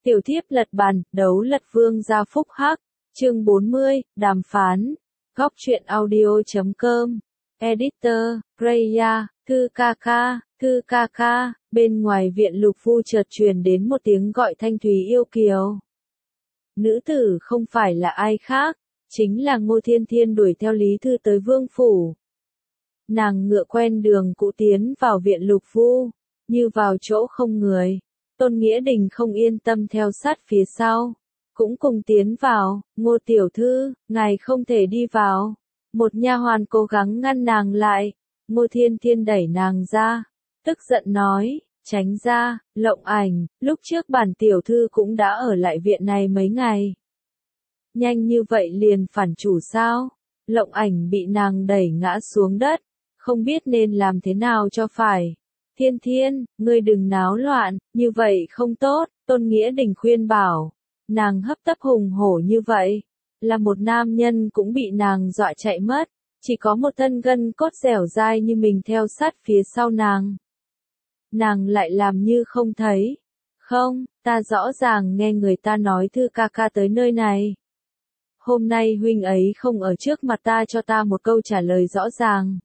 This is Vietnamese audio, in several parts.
Tiểu thiếp lật bàn, đấu lật vương gia phúc hắc. Chương 40, đàm phán. Góc truyện audio.com. Editor, Freya, thư ca ca. Bên ngoài viện Lục Phu chợt truyền đến một tiếng gọi thanh thúy yêu kiều. Nữ tử không phải là ai khác, chính là Ngô Thiên Thiên đuổi theo Lý Thư tới vương phủ. Nàng ngựa quen đường cũ tiến vào viện Lục Phu, như vào chỗ không người. Tôn Nghĩa Đình không yên tâm theo sát phía sau, cũng cùng tiến vào. Ngô tiểu thư, ngài không thể đi vào. Một nha hoàn cố gắng ngăn nàng lại. Ngô Thiên Thiên đẩy nàng ra, tức giận nói, tránh ra. Lộng Ảnh, lúc trước bản tiểu thư cũng đã ở lại viện này mấy ngày. Nhanh như vậy liền phản chủ sao? Lộng Ảnh bị nàng đẩy ngã xuống đất, không biết nên làm thế nào cho phải. Thiên Thiên, ngươi đừng náo loạn, như vậy không tốt. Tôn Nghĩa Đình khuyên bảo. Nàng hấp tấp hùng hổ như vậy, là một nam nhân cũng bị nàng dọa chạy mất. Chỉ có một thân gân cốt dẻo dai như mình theo sát phía sau nàng. Nàng lại làm như không thấy. Không, ta rõ ràng nghe người ta nói Thư ca ca tới nơi này. Hôm nay huynh ấy không ở trước mặt ta cho ta một câu trả lời rõ ràng.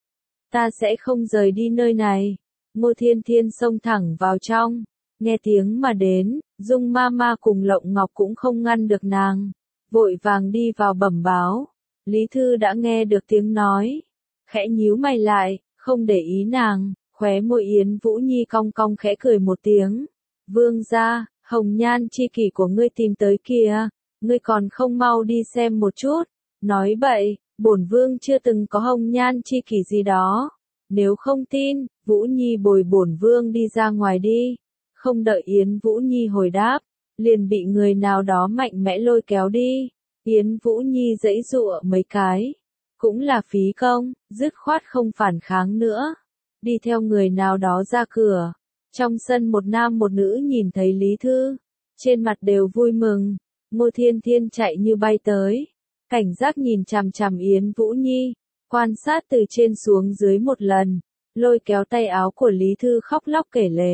Ta sẽ không rời đi nơi này. Ngô Thiên Thiên xông thẳng vào trong, nghe tiếng mà đến. Dung Mama cùng Lộng Ngọc cũng không ngăn được nàng, vội vàng đi vào bẩm báo. Lý Thư đã nghe được tiếng nói, khẽ nhíu mày lại, không để ý nàng. Khóe môi Yến Vũ Nhi cong cong khẽ cười một tiếng. Vương gia, hồng nhan chi kỷ của ngươi tìm tới kìa, ngươi còn không mau đi xem một chút. Nói bậy, bổn vương chưa từng có hồng nhan chi kỷ gì đó. Nếu không tin, Vũ Nhi bồi bổn vương đi ra ngoài đi. Không đợi Yến Vũ Nhi hồi đáp, liền bị người nào đó mạnh mẽ lôi kéo đi. Yến Vũ Nhi giãy giụa mấy cái, cũng là phí công, dứt khoát không phản kháng nữa. Đi theo người nào đó ra cửa. Trong sân một nam một nữ nhìn thấy Lý Thư, trên mặt đều vui mừng. Ngô Thiên Thiên chạy như bay tới, cảnh giác nhìn chằm chằm Yến Vũ Nhi, quan sát từ trên xuống dưới một lần, lôi kéo tay áo của Lý Thư khóc lóc kể lể.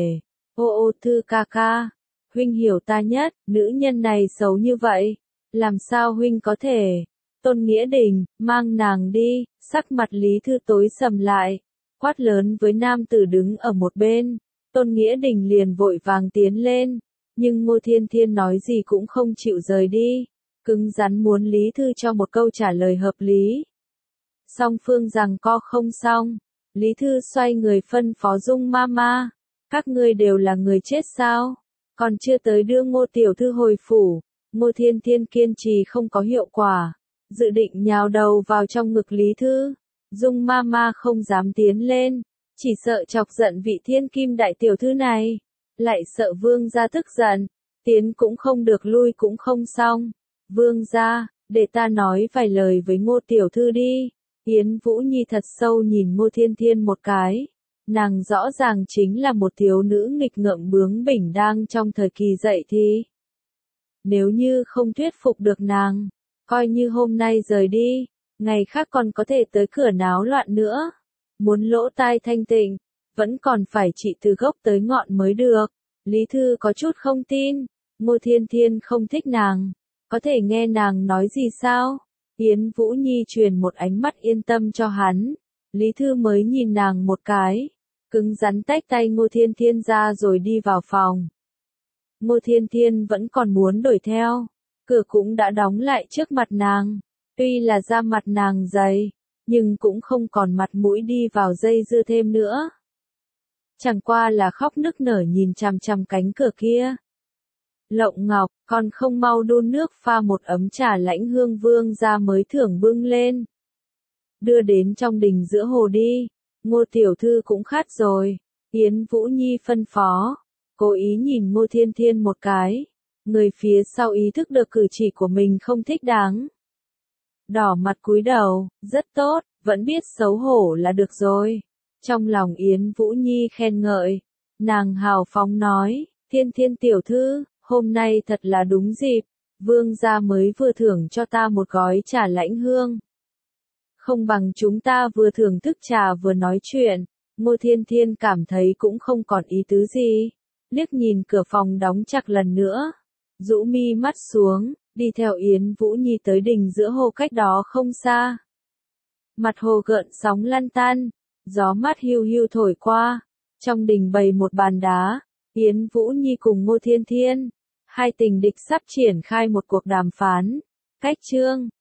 Ô Thư ca ca, huynh hiểu ta nhất, nữ nhân này xấu như vậy, làm sao huynh có thể? Tôn Nghĩa Đình, mang nàng đi. Sắc mặt Lý Thư tối sầm lại, quát lớn với nam tử đứng ở một bên. Tôn Nghĩa Đình liền vội vàng tiến lên, nhưng Ngô Thiên Thiên nói gì cũng không chịu rời đi, cứng rắn muốn Lý Thư cho một câu trả lời hợp lý. Song phương giằng co không xong, Lý Thư xoay người phân phó Dung Mama, các ngươi đều là người chết sao? Còn chưa tới đưa Ngô tiểu thư hồi phủ. Ngô Thiên Thiên kiên trì không có hiệu quả, dự định nhào đầu vào trong ngực Lý Thư. Dung Mama không dám tiến lên, chỉ sợ chọc giận vị thiên kim đại tiểu thư này, lại sợ vương gia tức giận, tiến cũng không được lui cũng không xong. Vương gia, để ta nói vài lời với Ngô tiểu thư đi. Yến Vũ Nhi thật sâu nhìn Ngô Thiên Thiên một cái, nàng rõ ràng chính là một thiếu nữ nghịch ngợm bướng bỉnh đang trong thời kỳ dậy thì. Nếu như không thuyết phục được nàng, coi như hôm nay rời đi, ngày khác còn có thể tới cửa náo loạn nữa. Muốn lỗ tai thanh tịnh, vẫn còn phải trị từ gốc tới ngọn mới được. Lý Thư có chút không tin, Ngô Thiên Thiên không thích nàng, có thể nghe nàng nói gì sao? Yến Vũ Nhi truyền một ánh mắt yên tâm cho hắn, Lý Thư mới nhìn nàng một cái, cứng rắn tách tay Ngô Thiên Thiên ra rồi đi vào phòng. Ngô Thiên Thiên vẫn còn muốn đuổi theo, cửa cũng đã đóng lại trước mặt nàng, tuy là da mặt nàng dày, nhưng cũng không còn mặt mũi đi vào dây dưa thêm nữa. Chẳng qua là khóc nức nở nhìn chằm chằm cánh cửa kia. Lộng Ngọc, còn không mau đun nước pha một ấm trà lãnh hương vương ra mới thưởng bưng lên. Đưa đến trong đình giữa hồ đi, Ngô tiểu thư cũng khát rồi. Yến Vũ Nhi phân phó, cố ý nhìn Ngô Thiên Thiên một cái. Người phía sau ý thức được cử chỉ của mình không thích đáng. Đỏ mặt cúi đầu, rất tốt, vẫn biết xấu hổ là được rồi. Trong lòng Yến Vũ Nhi khen ngợi, nàng hào phóng nói, Thiên Thiên tiểu thư, hôm nay thật là đúng dịp, vương gia mới vừa thưởng cho ta một gói trà lãnh hương. Không bằng chúng ta vừa thưởng thức trà vừa nói chuyện. Ngô Thiên Thiên cảm thấy cũng không còn ý tứ gì. liếc nhìn cửa phòng đóng chặt lần nữa, rũ mi mắt xuống, đi theo Yến Vũ Nhi tới đình giữa hồ cách đó không xa. Mặt hồ gợn sóng lăn tan, gió mát hiu hiu thổi qua, trong đình bày một bàn đá, Yến Vũ Nhi cùng Ngô Thiên Thiên, hai tình địch sắp triển khai một cuộc đàm phán. Cách chương